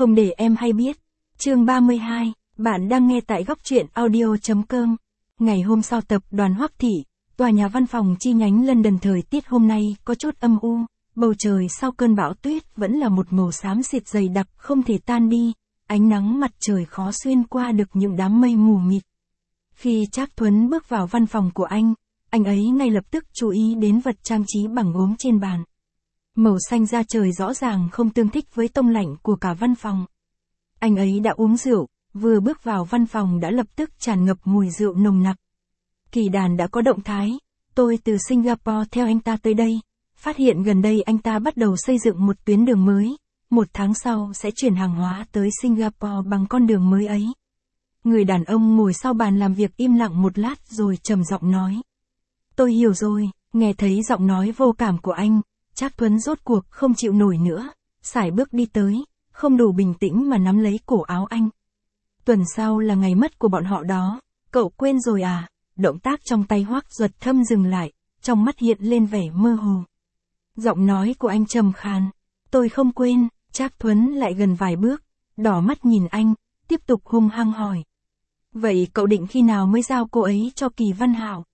Không để em hay biết. Chương 32, bạn đang nghe tại góc truyện audio.com. Ngày hôm sau tập đoàn Hoắc Thị, tòa nhà văn phòng chi nhánh London. Thời tiết hôm nay có chút âm u, bầu trời sau cơn bão tuyết vẫn là một màu xám xịt dày đặc không thể tan đi, ánh nắng mặt trời khó xuyên qua được những đám mây mù mịt. Khi Trác Thuấn bước vào văn phòng của anh ấy ngay lập tức chú ý đến vật trang trí bằng gốm trên bàn. Màu xanh da trời rõ ràng không tương thích với tông lạnh của cả văn phòng. Anh ấy đã uống rượu, vừa bước vào văn phòng đã lập tức tràn ngập mùi rượu nồng nặc. Kỳ Đàn đã có động thái, tôi từ Singapore theo anh ta tới đây, phát hiện gần đây anh ta bắt đầu xây dựng một tuyến đường mới, 1 tháng sau sẽ chuyển hàng hóa tới Singapore bằng con đường mới ấy. Người đàn ông ngồi sau bàn làm việc im lặng một lát rồi trầm giọng nói. Tôi hiểu rồi. Nghe thấy giọng nói vô cảm của anh, Trác Thuấn rốt cuộc không chịu nổi nữa, sải bước đi tới, không đủ bình tĩnh mà nắm lấy cổ áo anh. Tuần sau là ngày mất của bọn họ đó, cậu quên rồi à? Động tác trong tay Hoắc Duật Thâm dừng lại, trong mắt hiện lên vẻ mơ hồ. Giọng nói của anh trầm khàn. Tôi không quên. Trác Thuấn lại gần vài bước, đỏ mắt nhìn anh, tiếp tục hung hăng hỏi. Vậy cậu định khi nào mới giao cô ấy cho Kỳ Văn Hạo?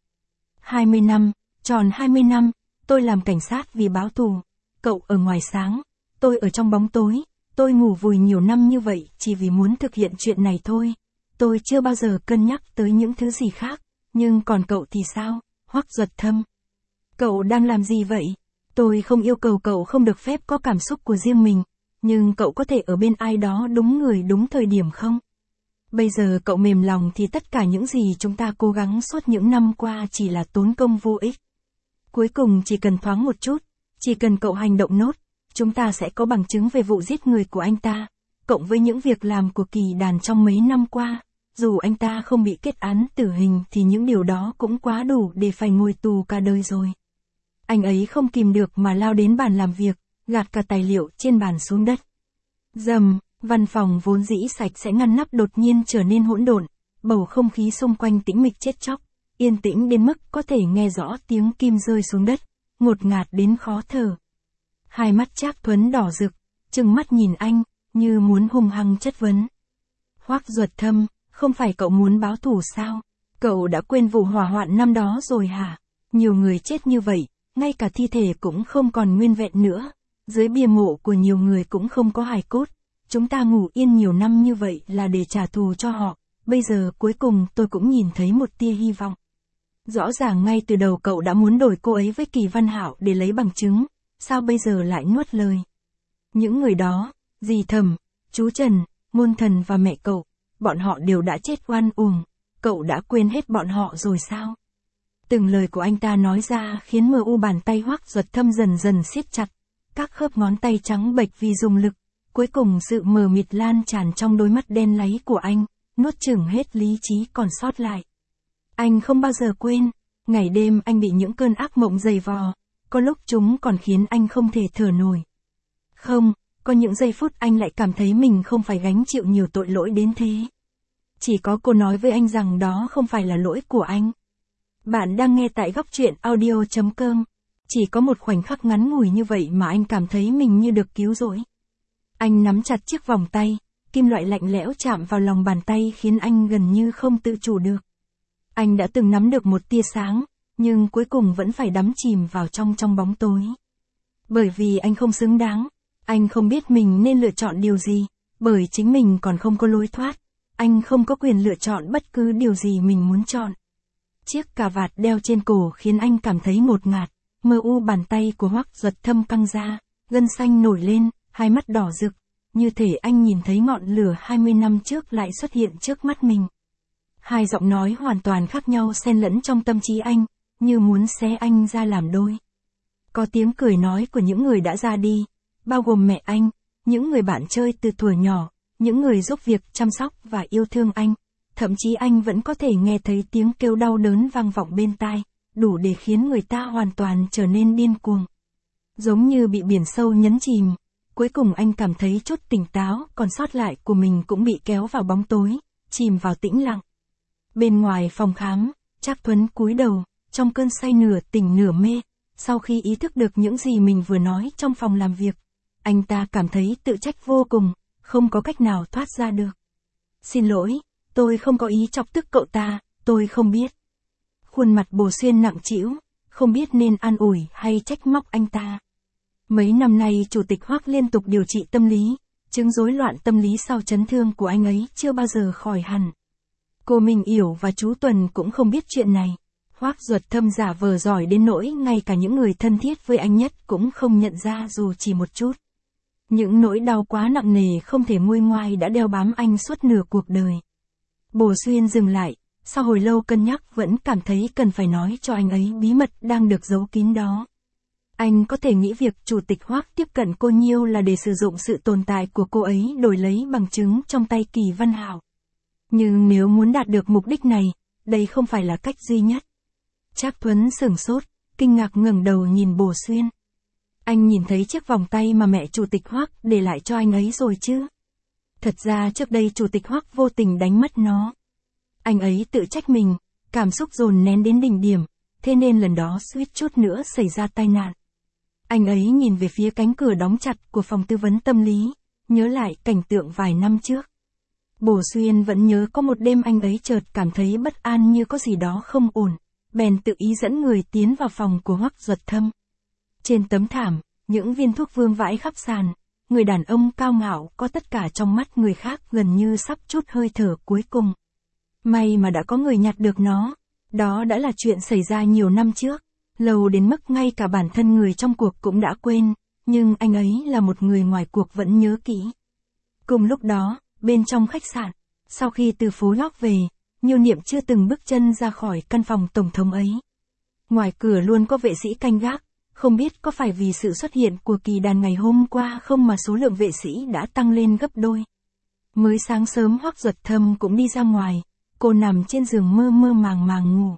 20 năm, tròn 20 năm, tôi làm cảnh sát vì báo thù. Cậu ở ngoài sáng, tôi ở trong bóng tối, tôi ngủ vùi nhiều năm như vậy chỉ vì muốn thực hiện chuyện này thôi. Tôi chưa bao giờ cân nhắc tới những thứ gì khác, nhưng còn cậu thì sao, Hoắc Duật Thâm? Cậu đang làm gì vậy? Tôi không yêu cầu cậu không được phép có cảm xúc của riêng mình, nhưng cậu có thể ở bên ai đó đúng người đúng thời điểm không? Bây giờ cậu mềm lòng thì tất cả những gì chúng ta cố gắng suốt những năm qua chỉ là tốn công vô ích. Cuối cùng chỉ cần thoáng một chút, chỉ cần cậu hành động nốt, chúng ta sẽ có bằng chứng về vụ giết người của anh ta, cộng với những việc làm của Kỳ Đàn trong mấy năm qua. Dù anh ta không bị kết án tử hình thì những điều đó cũng quá đủ để phải ngồi tù cả đời rồi. Anh ấy không kìm được mà lao đến bàn làm việc, gạt cả tài liệu trên bàn xuống đất. Rầm, văn phòng vốn dĩ sạch sẽ ngăn nắp đột nhiên trở nên hỗn độn, bầu không khí xung quanh tĩnh mịch chết chóc, yên tĩnh đến mức có thể nghe rõ tiếng kim rơi xuống đất, ngột ngạt đến khó thở. Hai mắt Trác Thuấn đỏ rực, trừng mắt nhìn anh, như muốn hung hăng chất vấn. Hoắc Duật Thâm, không phải cậu muốn báo thù sao? Cậu đã quên vụ hỏa hoạn năm đó rồi hả? Nhiều người chết như vậy, ngay cả thi thể cũng không còn nguyên vẹn nữa. Dưới bia mộ của nhiều người cũng không có hài cốt. Chúng ta ngủ yên nhiều năm như vậy là để trả thù cho họ. Bây giờ cuối cùng tôi cũng nhìn thấy một tia hy vọng. Rõ ràng ngay từ đầu cậu đã muốn đổi cô ấy với Kỳ Văn Hạo để lấy bằng chứng. Sao bây giờ lại nuốt lời? Những người đó, dì Thẩm, chú Trần, Ngôn Thần và mẹ cậu, bọn họ đều đã chết oan uổng. Cậu đã quên hết bọn họ rồi sao? Từng lời của anh ta nói ra khiến mờ u bàn tay Hoắc Duật Thâm dần dần siết chặt. Các khớp ngón tay trắng bệch vì dùng lực. Cuối cùng sự mờ mịt lan tràn trong đôi mắt đen láy của anh, nuốt chửng hết lý trí còn sót lại. Anh không bao giờ quên, ngày đêm anh bị những cơn ác mộng dày vò, có lúc chúng còn khiến anh không thể thở nổi. Không, có những giây phút anh lại cảm thấy mình không phải gánh chịu nhiều tội lỗi đến thế. Chỉ có cô nói với anh rằng đó không phải là lỗi của anh. Bạn đang nghe tại góc truyện audio.com. Chỉ có một khoảnh khắc ngắn ngủi như vậy mà anh cảm thấy mình như được cứu rỗi. Anh nắm chặt chiếc vòng tay, kim loại lạnh lẽo chạm vào lòng bàn tay khiến anh gần như không tự chủ được. Anh đã từng nắm được một tia sáng, nhưng cuối cùng vẫn phải đắm chìm vào trong bóng tối. Bởi vì anh không xứng đáng, anh không biết mình nên lựa chọn điều gì, bởi chính mình còn không có lối thoát, anh không có quyền lựa chọn bất cứ điều gì mình muốn chọn. Chiếc cà vạt đeo trên cổ khiến anh cảm thấy ngột ngạt, mờ u bàn tay của Hoắc Duật Thâm căng ra, gân xanh nổi lên, hai mắt đỏ rực, như thể anh nhìn thấy ngọn lửa 20 năm trước lại xuất hiện trước mắt mình. Hai giọng nói hoàn toàn khác nhau xen lẫn trong tâm trí anh, như muốn xé anh ra làm đôi. Có tiếng cười nói của những người đã ra đi, bao gồm mẹ anh, những người bạn chơi từ thuở nhỏ, những người giúp việc chăm sóc và yêu thương anh. Thậm chí anh vẫn có thể nghe thấy tiếng kêu đau đớn vang vọng bên tai, đủ để khiến người ta hoàn toàn trở nên điên cuồng. Giống như bị biển sâu nhấn chìm, cuối cùng anh cảm thấy chút tỉnh táo còn sót lại của mình cũng bị kéo vào bóng tối, chìm vào tĩnh lặng. Bên ngoài phòng khám, Trác Thuấn cúi đầu, trong cơn say nửa tỉnh nửa mê, sau khi ý thức được những gì mình vừa nói trong phòng làm việc. Anh ta cảm thấy tự trách vô cùng, không có cách nào thoát ra được. Xin lỗi, tôi không có ý chọc tức cậu ta, tôi không biết. Khuôn mặt Bồ Xuyên nặng trĩu, không biết nên an ủi hay trách móc anh ta. Mấy năm nay Chủ tịch Hoắc liên tục điều trị tâm lý, chứng rối loạn tâm lý sau chấn thương của anh ấy chưa bao giờ khỏi hẳn. Cô Minh Yểu và chú Tuần cũng không biết chuyện này. Hoắc Duật Thâm giả vờ giỏi đến nỗi ngay cả những người thân thiết với anh nhất cũng không nhận ra dù chỉ một chút. Những nỗi đau quá nặng nề không thể nguôi ngoai đã đeo bám anh suốt nửa cuộc đời. Bồ Xuyên dừng lại, sau hồi lâu cân nhắc vẫn cảm thấy cần phải nói cho anh ấy bí mật đang được giấu kín đó. Anh có thể nghĩ việc Chủ tịch Hoắc tiếp cận cô Nhiêu là để sử dụng sự tồn tại của cô ấy đổi lấy bằng chứng trong tay Kỳ Văn Hạo. Nhưng nếu muốn đạt được mục đích này, đây không phải là cách duy nhất. Trác Thuấn sửng sốt, kinh ngạc ngẩng đầu nhìn Bồ Xuyên. Anh nhìn thấy chiếc vòng tay mà mẹ Chủ tịch Hoắc để lại cho anh ấy rồi chứ? Thật ra trước đây Chủ tịch Hoắc vô tình đánh mất nó. Anh ấy tự trách mình, cảm xúc dồn nén đến đỉnh điểm, thế nên lần đó suýt chút nữa xảy ra tai nạn. Anh ấy nhìn về phía cánh cửa đóng chặt của phòng tư vấn tâm lý, nhớ lại cảnh tượng vài năm trước. Bồ Xuyên vẫn nhớ có một đêm anh ấy chợt cảm thấy bất an như có gì đó không ổn, bèn tự ý dẫn người tiến vào phòng của Hoắc Duật Thâm. Trên tấm thảm, những viên thuốc vương vãi khắp sàn, người đàn ông cao ngạo có tất cả trong mắt người khác gần như sắp trút hơi thở cuối cùng. May mà đã có người nhặt được nó, đó đã là chuyện xảy ra nhiều năm trước, lâu đến mức ngay cả bản thân người trong cuộc cũng đã quên, nhưng anh ấy là một người ngoài cuộc vẫn nhớ kỹ. Cùng lúc đó, bên trong khách sạn, sau khi từ phố Lóc về, Nhiêu Niệm chưa từng bước chân ra khỏi căn phòng tổng thống ấy. Ngoài cửa luôn có vệ sĩ canh gác, không biết có phải vì sự xuất hiện của Kỳ Đàn ngày hôm qua không mà số lượng vệ sĩ đã tăng lên gấp đôi. Mới sáng sớm Hoắc Duật Thâm cũng đi ra ngoài, cô nằm trên giường mơ mơ màng màng ngủ.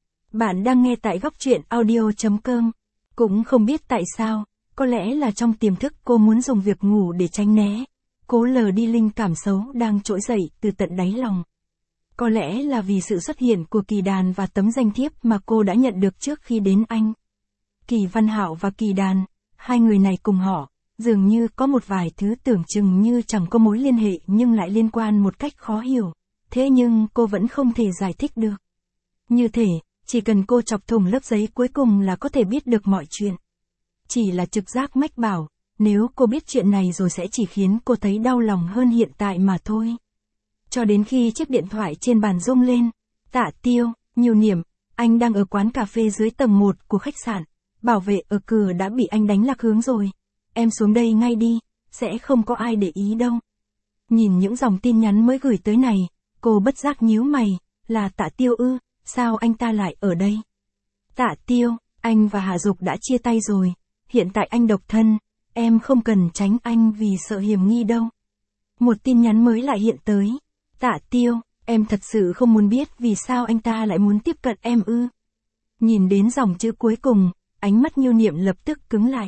Bạn đang nghe tại góc truyện audio.com. Cũng không biết tại sao, có lẽ là trong tiềm thức cô muốn dùng việc ngủ để tránh né, cố lờ đi linh cảm xấu đang trỗi dậy từ tận đáy lòng. Có lẽ là vì sự xuất hiện của Kỳ Đàn và tấm danh thiếp mà cô đã nhận được trước khi đến Anh. Kỳ Văn Hạo và Kỳ Đàn, hai người này cùng họ, dường như có một vài thứ tưởng chừng như chẳng có mối liên hệ nhưng lại liên quan một cách khó hiểu. Thế nhưng cô vẫn không thể giải thích được. Như thể, chỉ cần cô chọc thủng lớp giấy cuối cùng là có thể biết được mọi chuyện. Chỉ là trực giác mách bảo, nếu cô biết chuyện này rồi sẽ chỉ khiến cô thấy đau lòng hơn hiện tại mà thôi. Cho đến khi chiếc điện thoại trên bàn rung lên, Tạ Tiêu, Nhiêu Niệm, anh đang ở quán cà phê dưới tầng 1 của khách sạn, bảo vệ ở cửa đã bị anh đánh lạc hướng rồi. Em xuống đây ngay đi, sẽ không có ai để ý đâu. Nhìn những dòng tin nhắn mới gửi tới này, cô bất giác nhíu mày, là Tạ Tiêu ư, sao anh ta lại ở đây? Tạ Tiêu, anh và Hạ Dục đã chia tay rồi, hiện tại anh độc thân, em không cần tránh anh vì sợ hiểm nghi đâu. Một tin nhắn mới lại hiện tới, Tạ Tiêu, em thật sự không muốn biết vì sao anh ta lại muốn tiếp cận em ư. Nhìn đến dòng chữ cuối cùng, ánh mắt Nhiêu Niệm lập tức cứng lại.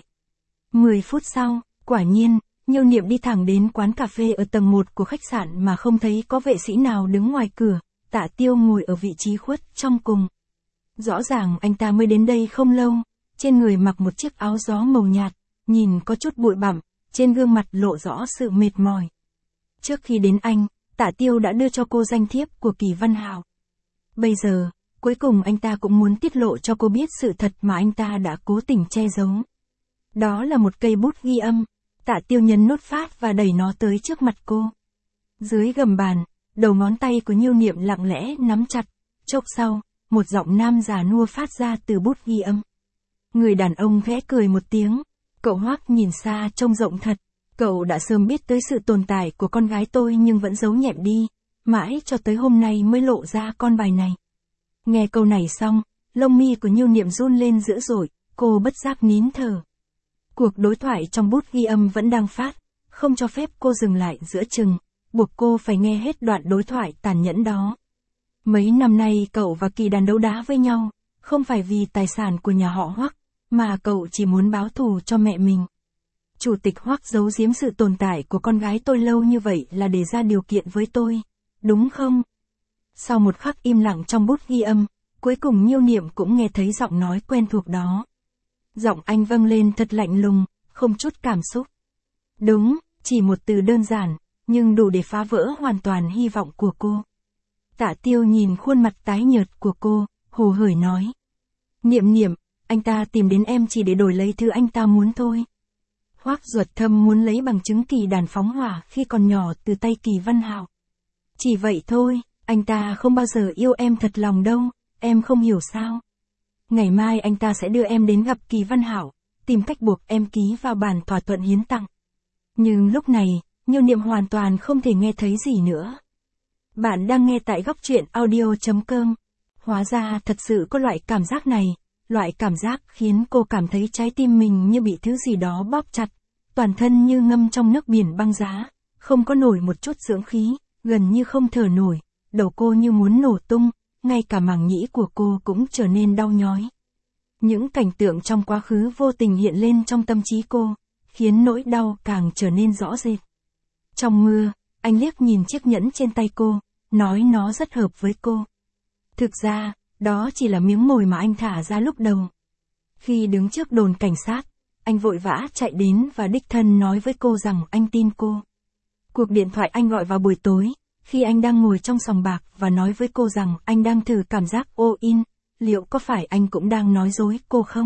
10 phút sau, quả nhiên, Nhiêu Niệm đi thẳng đến quán cà phê ở tầng 1 của khách sạn mà không thấy có vệ sĩ nào đứng ngoài cửa, Tạ Tiêu ngồi ở vị trí khuất trong cùng. Rõ ràng anh ta mới đến đây không lâu, trên người mặc một chiếc áo gió màu nhạt, nhìn có chút bụi bặm, trên gương mặt lộ rõ sự mệt mỏi. Trước khi đến Anh, Tạ Tiêu đã đưa cho cô danh thiếp của Kỳ Văn Hạo. Bây giờ, cuối cùng anh ta cũng muốn tiết lộ cho cô biết sự thật mà anh ta đã cố tình che giấu. Đó là một cây bút ghi âm. Tạ Tiêu nhấn nút phát và đẩy nó tới trước mặt cô. Dưới gầm bàn, đầu ngón tay của Nhiêu Niệm lặng lẽ nắm chặt. Chốc sau, một giọng nam già nua phát ra từ bút ghi âm. Người đàn ông khẽ cười một tiếng. Cậu Hoắc nhìn xa trông rộng thật. Cậu đã sớm biết tới sự tồn tại của con gái tôi nhưng vẫn giấu nhẹm đi. Mãi cho tới hôm nay mới lộ ra con bài này. Nghe câu này xong, lông mi của Nhiêu Niệm run lên dữ dội, cô bất giác nín thở. Cuộc đối thoại trong bút ghi âm vẫn đang phát, không cho phép cô dừng lại giữa chừng, buộc cô phải nghe hết đoạn đối thoại tàn nhẫn đó. Mấy năm nay cậu và Kỳ Đàn đấu đá với nhau, không phải vì tài sản của nhà họ Hoắc, mà cậu chỉ muốn báo thù cho mẹ mình. Chủ tịch Hoắc giấu giếm sự tồn tại của con gái tôi lâu như vậy là để ra điều kiện với tôi, đúng không? Sau một khắc im lặng trong bút ghi âm, cuối cùng Nhiêu Niệm cũng nghe thấy giọng nói quen thuộc đó. Giọng anh vang lên thật lạnh lùng, không chút cảm xúc. Đúng, chỉ một từ đơn giản, nhưng đủ để phá vỡ hoàn toàn hy vọng của cô. Tạ Tiêu nhìn khuôn mặt tái nhợt của cô, hồ hởi nói. Niệm Niệm, anh ta tìm đến em chỉ để đổi lấy thứ anh ta muốn thôi. Hoắc Duật Thâm muốn lấy bằng chứng kỳ đàn phóng hỏa khi còn nhỏ từ tay Kỳ Văn Hạo. Chỉ vậy thôi, anh ta không bao giờ yêu em thật lòng đâu, em không hiểu sao. Ngày mai anh ta sẽ đưa em đến gặp Kỳ Văn Hạo, tìm cách buộc em ký vào bản thỏa thuận hiến tặng. Nhưng lúc này, Nhiêu Niệm hoàn toàn không thể nghe thấy gì nữa. Bạn đang nghe tại góc truyện audio.com. Hóa ra thật sự có loại cảm giác này, loại cảm giác khiến cô cảm thấy trái tim mình như bị thứ gì đó bóp chặt, toàn thân như ngâm trong nước biển băng giá, không có nổi một chút dưỡng khí, gần như không thở nổi, đầu cô như muốn nổ tung, ngay cả màng nhĩ của cô cũng trở nên đau nhói. Những cảnh tượng trong quá khứ vô tình hiện lên trong tâm trí cô, khiến nỗi đau càng trở nên rõ rệt. Trong mưa, anh liếc nhìn chiếc nhẫn trên tay cô, nói nó rất hợp với cô. Thực ra, đó chỉ là miếng mồi mà anh thả ra lúc đầu. Khi đứng trước đồn cảnh sát, anh vội vã chạy đến và đích thân nói với cô rằng anh tin cô. Cuộc điện thoại anh gọi vào buổi tối, khi anh đang ngồi trong sòng bạc và nói với cô rằng anh đang thử cảm giác all-in, liệu có phải anh cũng đang nói dối cô không?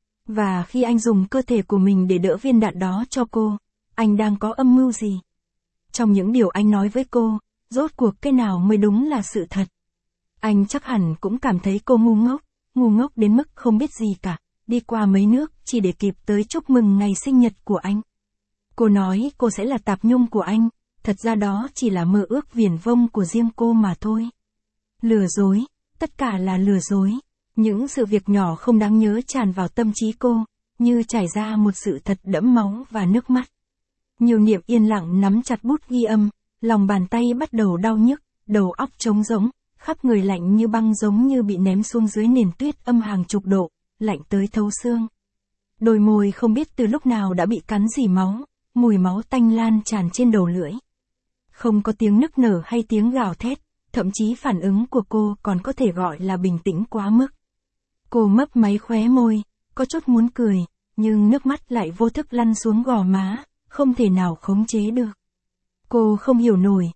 Và khi anh dùng cơ thể của mình để đỡ viên đạn đó cho cô, anh đang có âm mưu gì? Trong những điều anh nói với cô, rốt cuộc cái nào mới đúng là sự thật? Anh chắc hẳn cũng cảm thấy cô ngu ngốc đến mức không biết gì cả, đi qua mấy nước chỉ để kịp tới chúc mừng ngày sinh nhật của anh. Cô nói cô sẽ là tạp nhung của anh, thật ra đó chỉ là mơ ước viển vông của riêng cô mà thôi. Lừa dối, tất cả là lừa dối. Những sự việc nhỏ không đáng nhớ tràn vào tâm trí cô, như trải ra một sự thật đẫm máu và nước mắt. Nhiêu Niệm yên lặng nắm chặt bút ghi âm, lòng bàn tay bắt đầu đau nhức, đầu óc trống rỗng, khắp người lạnh như băng giống như bị ném xuống dưới nền tuyết âm hàng chục độ, lạnh tới thấu xương. Đôi môi không biết từ lúc nào đã bị cắn rỉ máu, mùi máu tanh lan tràn trên đầu lưỡi. Không có tiếng nức nở hay tiếng gào thét, thậm chí phản ứng của cô còn có thể gọi là bình tĩnh quá mức. Cô mấp máy khóe môi, có chút muốn cười, nhưng nước mắt lại vô thức lăn xuống gò má, không thể nào khống chế được. Cô không hiểu nổi,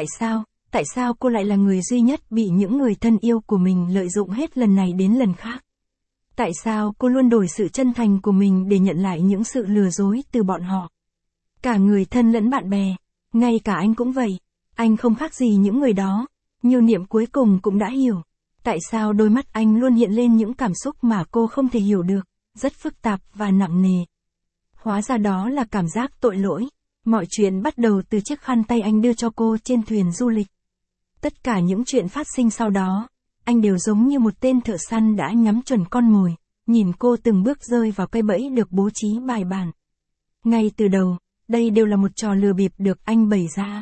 tại sao cô lại là người duy nhất bị những người thân yêu của mình lợi dụng hết lần này đến lần khác? Tại sao cô luôn đổi sự chân thành của mình để nhận lại những sự lừa dối từ bọn họ? Cả người thân lẫn bạn bè, ngay cả anh cũng vậy, anh không khác gì những người đó. Nhiêu Niệm cuối cùng cũng đã hiểu, tại sao đôi mắt anh luôn hiện lên những cảm xúc mà cô không thể hiểu được, rất phức tạp và nặng nề. Hóa ra đó là cảm giác tội lỗi. Mọi chuyện bắt đầu từ chiếc khăn tay anh đưa cho cô trên thuyền du lịch. Tất cả những chuyện phát sinh sau đó, anh đều giống như một tên thợ săn đã nhắm chuẩn con mồi, nhìn cô từng bước rơi vào cây bẫy được bố trí bài bản. Ngay từ đầu, đây đều là một trò lừa bịp được anh bày ra.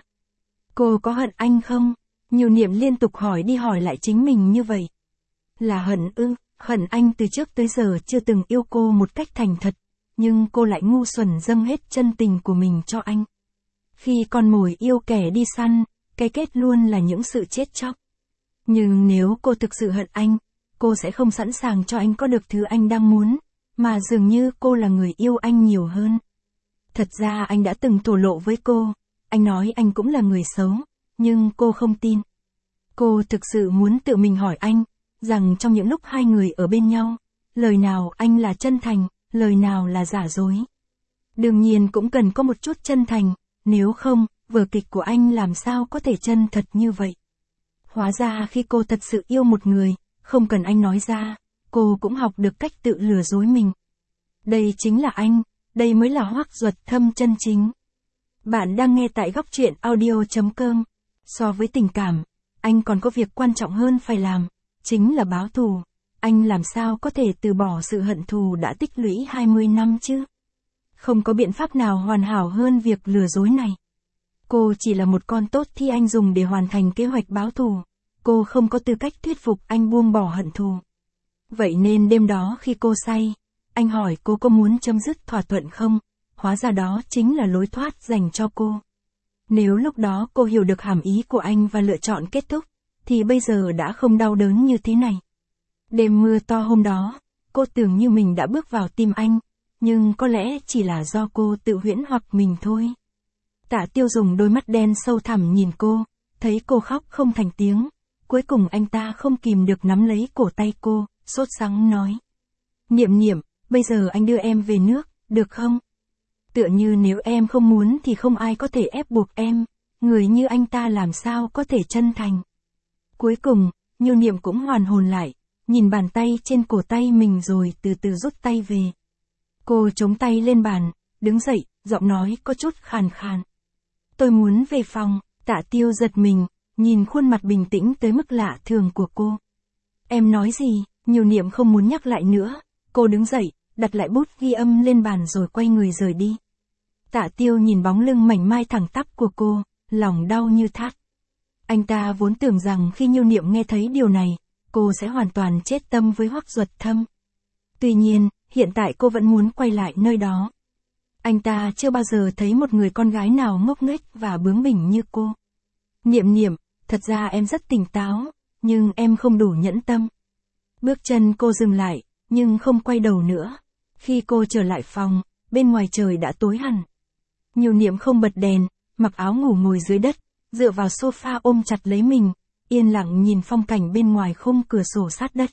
Cô có hận anh không? Nhiêu Niệm liên tục hỏi đi hỏi lại chính mình như vậy. Là hận ư? Hận anh từ trước tới giờ chưa từng yêu cô một cách thành thật, nhưng cô lại ngu xuẩn dâng hết chân tình của mình cho anh. Khi con mồi yêu kẻ đi săn, cái kết luôn là những sự chết chóc. Nhưng nếu cô thực sự hận anh, cô sẽ không sẵn sàng cho anh có được thứ anh đang muốn, mà dường như cô là người yêu anh nhiều hơn. Thật ra anh đã từng thổ lộ với cô, anh nói anh cũng là người xấu, nhưng cô không tin. Cô thực sự muốn tự mình hỏi anh, rằng trong những lúc hai người ở bên nhau, lời nào anh là chân thành, lời nào là giả dối. Đương nhiên cũng cần có một chút chân thành, nếu không, vở kịch của anh làm sao có thể chân thật như vậy. Hóa ra khi cô thật sự yêu một người, không cần anh nói ra, cô cũng học được cách tự lừa dối mình. Đây chính là anh, đây mới là Hoắc Duật Thâm chân chính. Bạn đang nghe tại góc truyện audio.com. So với tình cảm, anh còn có việc quan trọng hơn phải làm, chính là báo thù. Anh làm sao có thể từ bỏ sự hận thù đã tích lũy 20 năm chứ? Không có biện pháp nào hoàn hảo hơn việc lừa dối này. Cô chỉ là một con tốt thi anh dùng để hoàn thành kế hoạch báo thù. Cô không có tư cách thuyết phục anh buông bỏ hận thù. Vậy nên đêm đó khi cô say, anh hỏi cô có muốn chấm dứt thỏa thuận không? Hóa ra đó chính là lối thoát dành cho cô. Nếu lúc đó cô hiểu được hàm ý của anh và lựa chọn kết thúc, thì bây giờ đã không đau đớn như thế này. Đêm mưa to hôm đó, cô tưởng như mình đã bước vào tim anh, nhưng có lẽ chỉ là do cô tự huyễn hoặc mình thôi. Tạ Tiêu dùng đôi mắt đen sâu thẳm nhìn cô, thấy cô khóc không thành tiếng. Cuối cùng anh ta không kìm được nắm lấy cổ tay cô, sốt sắng nói. Niệm Niệm, bây giờ anh đưa em về nước, được không? Tựa như nếu em không muốn thì không ai có thể ép buộc em, người như anh ta làm sao có thể chân thành. Cuối cùng, Nhiêu Niệm cũng hoàn hồn lại, nhìn bàn tay trên cổ tay mình rồi từ từ rút tay về. Cô chống tay lên bàn, đứng dậy, giọng nói có chút khàn khàn. Tôi muốn về phòng. Tạ Tiêu giật mình, nhìn khuôn mặt bình tĩnh tới mức lạ thường của cô. Em nói gì? Nhiêu Niệm không muốn nhắc lại nữa. Cô đứng dậy, đặt lại bút ghi âm lên bàn rồi quay người rời đi. Tạ Tiêu nhìn bóng lưng mảnh mai thẳng tắp của cô, lòng đau như thắt. Anh ta vốn tưởng rằng khi Nhiêu Niệm nghe thấy điều này, cô sẽ hoàn toàn chết tâm với Hoắc Duật Thâm. Tuy nhiên, hiện tại cô vẫn muốn quay lại nơi đó. Anh ta chưa bao giờ thấy một người con gái nào ngốc nghếch và bướng bỉnh như cô. Niệm Niệm, thật ra em rất tỉnh táo, nhưng em không đủ nhẫn tâm. Bước chân cô dừng lại, nhưng không quay đầu nữa. Khi cô trở lại phòng, bên ngoài trời đã tối hẳn. Nhiêu Niệm không bật đèn, mặc áo ngủ ngồi dưới đất, dựa vào sofa ôm chặt lấy mình, yên lặng nhìn phong cảnh bên ngoài khung cửa sổ sát đất.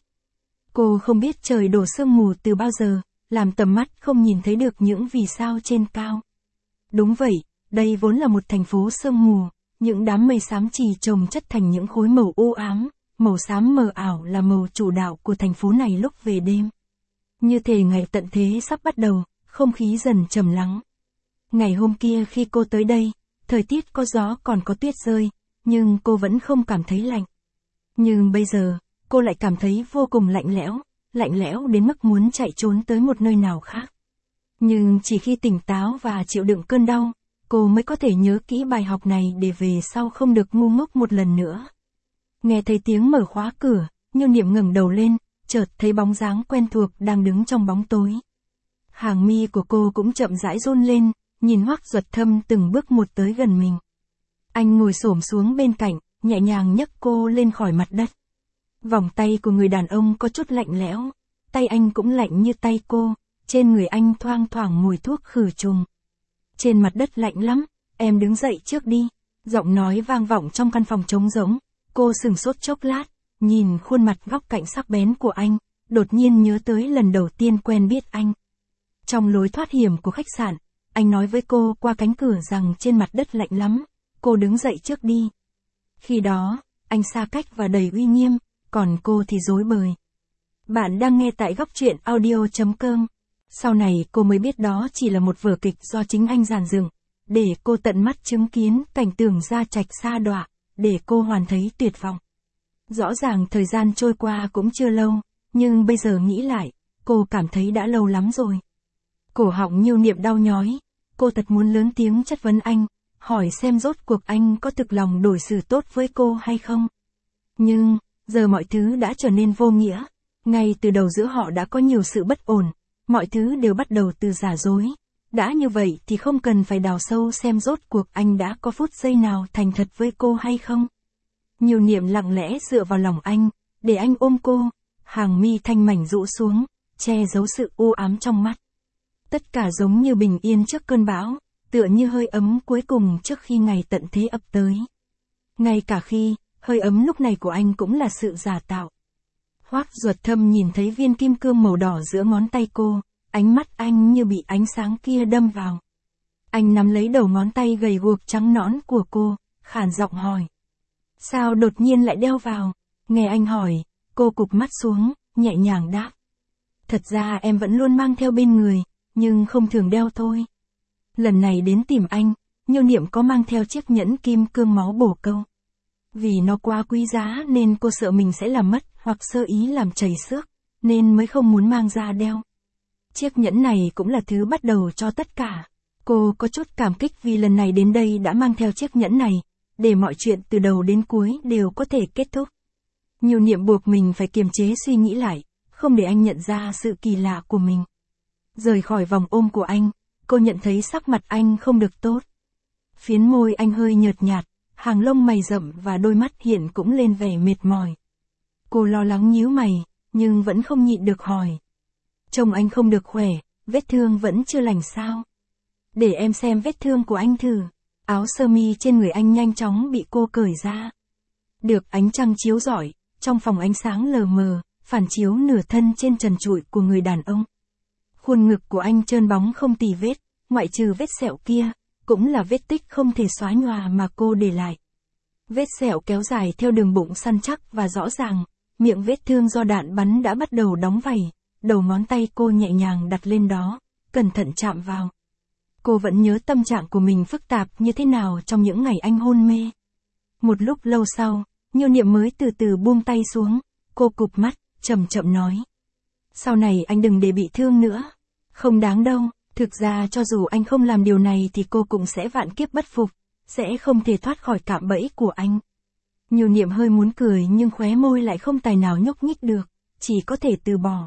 Cô không biết trời đổ sương mù từ bao giờ, làm tầm mắt không nhìn thấy được những vì sao trên cao. Đúng vậy, đây vốn là một thành phố sương mù, những đám mây xám chì chồng chất thành những khối màu u ám, màu xám mờ ảo là màu chủ đạo của thành phố này lúc về đêm. Như thể ngày tận thế sắp bắt đầu, không khí dần trầm lắng. Ngày hôm kia khi cô tới đây, thời tiết có gió còn có tuyết rơi, nhưng cô vẫn không cảm thấy lạnh. Nhưng bây giờ, cô lại cảm thấy vô cùng lạnh lẽo đến mức muốn chạy trốn tới một nơi nào khác. Nhưng chỉ khi tỉnh táo và chịu đựng cơn đau, cô mới có thể nhớ kỹ bài học này để về sau không được ngu ngốc một lần nữa. Nghe thấy tiếng mở khóa cửa, Nhiêu Niệm ngẩng đầu lên, chợt thấy bóng dáng quen thuộc đang đứng trong bóng tối. Hàng mi của cô cũng chậm rãi run lên, nhìn Hoắc Duật Thâm từng bước một tới gần mình. Anh ngồi xổm xuống bên cạnh, nhẹ nhàng nhấc cô lên khỏi mặt đất. Vòng tay của người đàn ông có chút lạnh lẽo, tay anh cũng lạnh như tay cô, trên người anh thoang thoảng mùi thuốc khử trùng. Trên mặt đất lạnh lắm, em đứng dậy trước đi. Giọng nói vang vọng trong căn phòng trống rỗng, cô sửng sốt chốc lát, nhìn khuôn mặt góc cạnh sắc bén của anh, đột nhiên nhớ tới lần đầu tiên quen biết anh. Trong lối thoát hiểm của khách sạn, anh nói với cô qua cánh cửa rằng trên mặt đất lạnh lắm, cô đứng dậy trước đi. Khi đó, anh xa cách và đầy uy nghiêm, còn cô thì rối bời. Bạn đang nghe tại góc truyện audio.com. Sau này cô mới biết đó chỉ là một vở kịch do chính anh dàn dựng, để cô tận mắt chứng kiến cảnh tường Gia Trạch sa đọa, để cô hoàn thấy tuyệt vọng. Rõ ràng thời gian trôi qua cũng chưa lâu, nhưng bây giờ nghĩ lại, cô cảm thấy đã lâu lắm rồi. Cổ họng Nhiêu Niệm đau nhói, cô thật muốn lớn tiếng chất vấn anh, hỏi xem rốt cuộc anh có thực lòng đối xử tốt với cô hay không. Nhưng, giờ mọi thứ đã trở nên vô nghĩa, ngay từ đầu giữa họ đã có nhiều sự bất ổn, mọi thứ đều bắt đầu từ giả dối. Đã như vậy thì không cần phải đào sâu xem rốt cuộc anh đã có phút giây nào thành thật với cô hay không. Nhiêu Niệm lặng lẽ dựa vào lòng anh, để anh ôm cô, hàng mi thanh mảnh rũ xuống, che giấu sự u ám trong mắt. Tất cả giống như bình yên trước cơn bão, tựa như hơi ấm cuối cùng trước khi ngày tận thế ập tới. Ngay cả khi, hơi ấm lúc này của anh cũng là sự giả tạo. Hoắc Duật Thâm nhìn thấy viên kim cương màu đỏ giữa ngón tay cô, ánh mắt anh như bị ánh sáng kia đâm vào. Anh nắm lấy đầu ngón tay gầy guộc trắng nõn của cô, khàn giọng hỏi. Sao đột nhiên lại đeo vào? Nghe anh hỏi, cô cụp mắt xuống, nhẹ nhàng đáp. Thật ra em vẫn luôn mang theo bên người, nhưng không thường đeo thôi. Lần này đến tìm anh, Nhiêu Niệm có mang theo chiếc nhẫn kim cương máu bổ câu. Vì nó quá quý giá nên cô sợ mình sẽ làm mất hoặc sơ ý làm chảy xước, nên mới không muốn mang ra đeo. Chiếc nhẫn này cũng là thứ bắt đầu cho tất cả. Cô có chút cảm kích vì lần này đến đây đã mang theo chiếc nhẫn này, để mọi chuyện từ đầu đến cuối đều có thể kết thúc. Nhiêu Niệm buộc mình phải kiềm chế suy nghĩ lại, không để anh nhận ra sự kỳ lạ của mình. Rời khỏi vòng ôm của anh, cô nhận thấy sắc mặt anh không được tốt. Phiến môi anh hơi nhợt nhạt, hàng lông mày rậm và đôi mắt hiện cũng lên vẻ mệt mỏi. Cô lo lắng nhíu mày, nhưng vẫn không nhịn được hỏi. Trông anh không được khỏe, vết thương vẫn chưa lành sao? Để em xem vết thương của anh thử. Áo sơ mi trên người anh nhanh chóng bị cô cởi ra. Được ánh trăng chiếu rọi, trong phòng ánh sáng lờ mờ, phản chiếu nửa thân trên trần trụi của người đàn ông. Khuôn ngực của anh trơn bóng không tì vết, ngoại trừ vết sẹo kia, cũng là vết tích không thể xóa nhòa mà cô để lại. Vết sẹo kéo dài theo đường bụng săn chắc và rõ ràng, miệng vết thương do đạn bắn đã bắt đầu đóng vảy, đầu ngón tay cô nhẹ nhàng đặt lên đó, cẩn thận chạm vào. Cô vẫn nhớ tâm trạng của mình phức tạp như thế nào trong những ngày anh hôn mê. Một lúc lâu sau, Nhiêu Niệm mới từ từ buông tay xuống, cô cụp mắt, chậm chậm nói. Sau này anh đừng để bị thương nữa. Không đáng đâu, thực ra cho dù anh không làm điều này thì cô cũng sẽ vạn kiếp bất phục, sẽ không thể thoát khỏi cạm bẫy của anh. Nhiêu Niệm hơi muốn cười nhưng khóe môi lại không tài nào nhúc nhích được, chỉ có thể từ bỏ.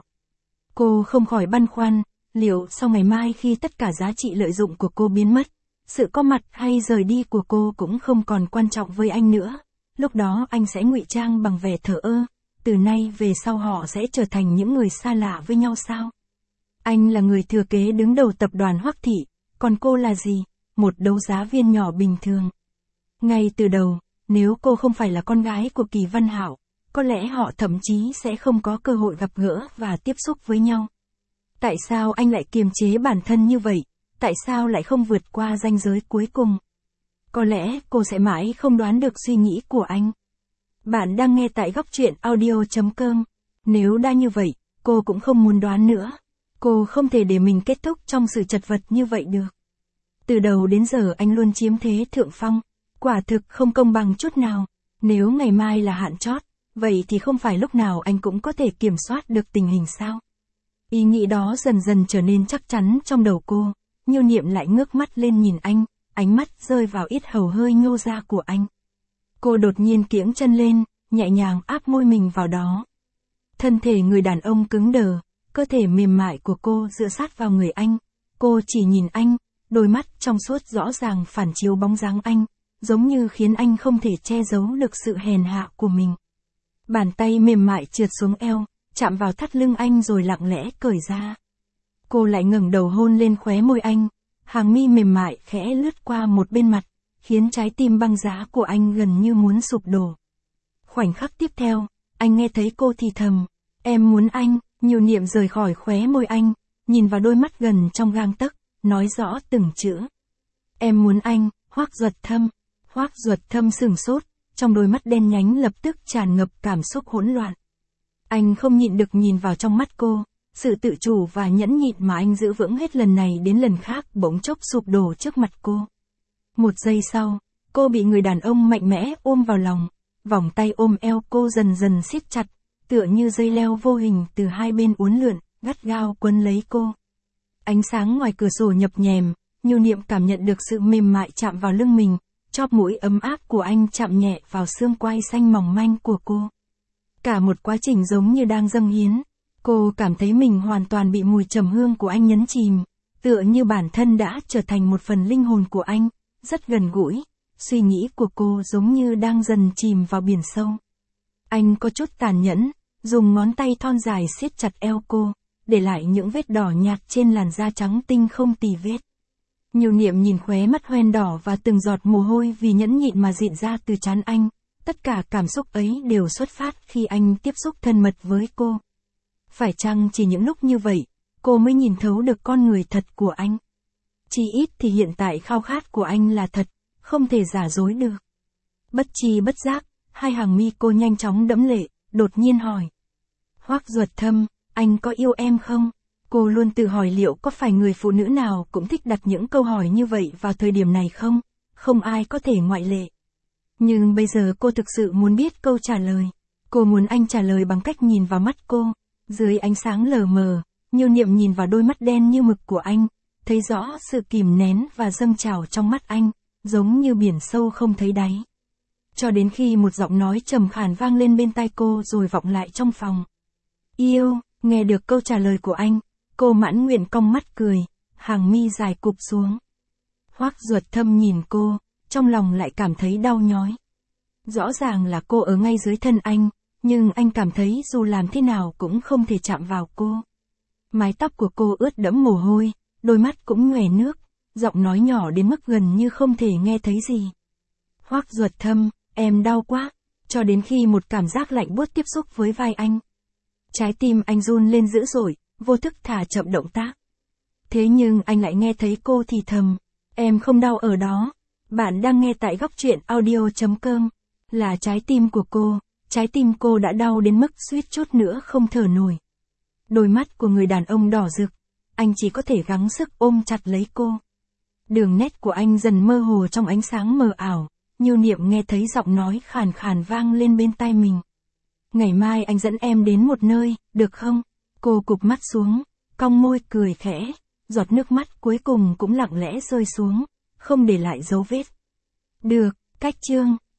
Cô không khỏi băn khoăn, liệu sau ngày mai khi tất cả giá trị lợi dụng của cô biến mất, sự có mặt hay rời đi của cô cũng không còn quan trọng với anh nữa, lúc đó anh sẽ ngụy trang bằng vẻ thờ ơ, từ nay về sau họ sẽ trở thành những người xa lạ với nhau sao? Anh là người thừa kế đứng đầu tập đoàn Hoắc Thị, còn cô là gì? Một đấu giá viên nhỏ bình thường. Ngay từ đầu, nếu cô không phải là con gái của Kỳ Văn Hạo, có lẽ họ thậm chí sẽ không có cơ hội gặp gỡ và tiếp xúc với nhau. Tại sao anh lại kiềm chế bản thân như vậy? Tại sao lại không vượt qua ranh giới cuối cùng? Có lẽ cô sẽ mãi không đoán được suy nghĩ của anh. Bạn đang nghe tại Góc Truyện Audio.com. Nếu đã như vậy, cô cũng không muốn đoán nữa. Cô không thể để mình kết thúc trong sự chật vật như vậy được. Từ đầu đến giờ anh luôn chiếm thế thượng phong. Quả thực không công bằng chút nào. Nếu ngày mai là hạn chót, vậy thì không phải lúc nào anh cũng có thể kiểm soát được tình hình sao? Ý nghĩ đó dần dần trở nên chắc chắn trong đầu cô. Nhiêu Niệm lại ngước mắt lên nhìn anh, ánh mắt rơi vào yết hầu hơi nhô ra của anh. Cô đột nhiên kiễng chân lên, nhẹ nhàng áp môi mình vào đó. Thân thể người đàn ông cứng đờ, cơ thể mềm mại của cô dựa sát vào người anh. Cô chỉ nhìn anh, đôi mắt trong suốt rõ ràng phản chiếu bóng dáng anh, giống như khiến anh không thể che giấu được sự hèn hạ của mình. Bàn tay mềm mại trượt xuống eo, chạm vào thắt lưng anh rồi lặng lẽ cởi ra. Cô lại ngẩng đầu hôn lên khóe môi anh, hàng mi mềm mại khẽ lướt qua một bên mặt, khiến trái tim băng giá của anh gần như muốn sụp đổ. Khoảnh khắc tiếp theo, anh nghe thấy cô thì thầm, em muốn anh. Nhiêu Niệm rời khỏi khóe môi anh, nhìn vào đôi mắt gần trong gang tấc, nói rõ từng chữ. Em muốn anh. Hoắc Duật Thâm. Hoắc Duật Thâm sửng sốt, trong đôi mắt đen nhánh lập tức tràn ngập cảm xúc hỗn loạn. Anh không nhịn được nhìn vào trong mắt cô, sự tự chủ và nhẫn nhịn mà anh giữ vững hết lần này đến lần khác bỗng chốc sụp đổ trước mặt cô. Một giây sau, cô bị người đàn ông mạnh mẽ ôm vào lòng, vòng tay ôm eo cô dần dần siết chặt, tựa như dây leo vô hình từ hai bên uốn lượn, gắt gao quấn lấy cô. Ánh sáng ngoài cửa sổ nhập nhèm, Nhiêu Niệm cảm nhận được sự mềm mại chạm vào lưng mình, chóp mũi ấm áp của anh chạm nhẹ vào xương quai xanh mỏng manh của cô. Cả một quá trình giống như đang dâng hiến, cô cảm thấy mình hoàn toàn bị mùi trầm hương của anh nhấn chìm, tựa như bản thân đã trở thành một phần linh hồn của anh, rất gần gũi, suy nghĩ của cô giống như đang dần chìm vào biển sâu. Anh có chút tàn nhẫn, dùng ngón tay thon dài siết chặt eo cô, để lại những vết đỏ nhạt trên làn da trắng tinh không tì vết. Nhiêu Niệm nhìn khóe mắt hoen đỏ và từng giọt mồ hôi vì nhẫn nhịn mà rịn ra từ trán anh, tất cả cảm xúc ấy đều xuất phát khi anh tiếp xúc thân mật với cô. Phải chăng chỉ những lúc như vậy, cô mới nhìn thấu được con người thật của anh? Chỉ ít thì hiện tại khao khát của anh là thật, không thể giả dối được. Bất tri bất giác, hai hàng mi cô nhanh chóng đẫm lệ, đột nhiên hỏi. Hoắc Duật Thâm, anh có yêu em không? Cô luôn tự hỏi liệu có phải người phụ nữ nào cũng thích đặt những câu hỏi như vậy vào thời điểm này không? Không ai có thể ngoại lệ. Nhưng bây giờ cô thực sự muốn biết câu trả lời. Cô muốn anh trả lời bằng cách nhìn vào mắt cô. Dưới ánh sáng lờ mờ, Nhiêu Niệm nhìn vào đôi mắt đen như mực của anh, thấy rõ sự kìm nén và dâng trào trong mắt anh, giống như biển sâu không thấy đáy. Cho đến khi một giọng nói trầm khàn vang lên bên tai cô rồi vọng lại trong phòng. Yêu. Nghe được câu trả lời của anh, cô mãn nguyện cong mắt cười, hàng mi dài cụp xuống. Hoắc Duật Thâm nhìn cô, trong lòng lại cảm thấy đau nhói. Rõ ràng là cô ở ngay dưới thân anh, nhưng anh cảm thấy dù làm thế nào cũng không thể chạm vào cô. Mái tóc của cô ướt đẫm mồ hôi, đôi mắt cũng nhòe nước, giọng nói nhỏ đến mức gần như không thể nghe thấy gì. Hoắc Duật Thâm, em đau quá, cho đến khi một cảm giác lạnh buốt tiếp xúc với vai anh. Trái tim anh run lên dữ dội, vô thức thả chậm động tác. Thế nhưng anh lại nghe thấy cô thì thầm, em không đau ở đó. Bạn đang nghe tại góc truyện audio.com, là trái tim của cô, trái tim cô đã đau đến mức suýt chút nữa không thở nổi. Đôi mắt của người đàn ông đỏ rực, anh chỉ có thể gắng sức ôm chặt lấy cô. Đường nét của anh dần mơ hồ trong ánh sáng mờ ảo, Như Niệm nghe thấy giọng nói khàn khàn vang lên bên tai mình. Ngày mai anh dẫn em đến một nơi, được không? Cô cụp mắt xuống, cong môi cười khẽ, giọt nước mắt cuối cùng cũng lặng lẽ rơi xuống, không để lại dấu vết. Được, cách chương.